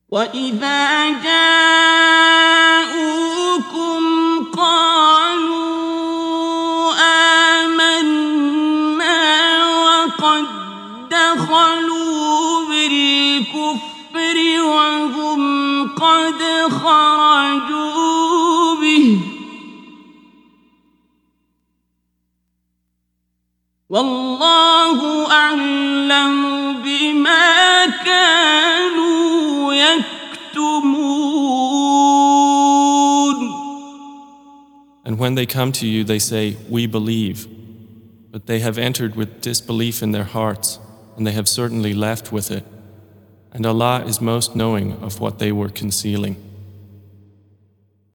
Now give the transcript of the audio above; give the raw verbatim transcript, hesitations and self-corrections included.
وَإِذَا جَاءُوكُمْ قَالُوا آمَنَّا وَقَدْ دَخَلُوا بِالْكُفْرِ وَهُمْ قَدْ خَرَجُوا بِهِ وَاللَّهُ أَعْلَمُ بِمَا كَانُوا يَكْتُمُونَ. And when they come to you, they say, "We believe," but they have entered with disbelief in their hearts, and they have certainly left with it. And Allah is most knowing of what they were concealing.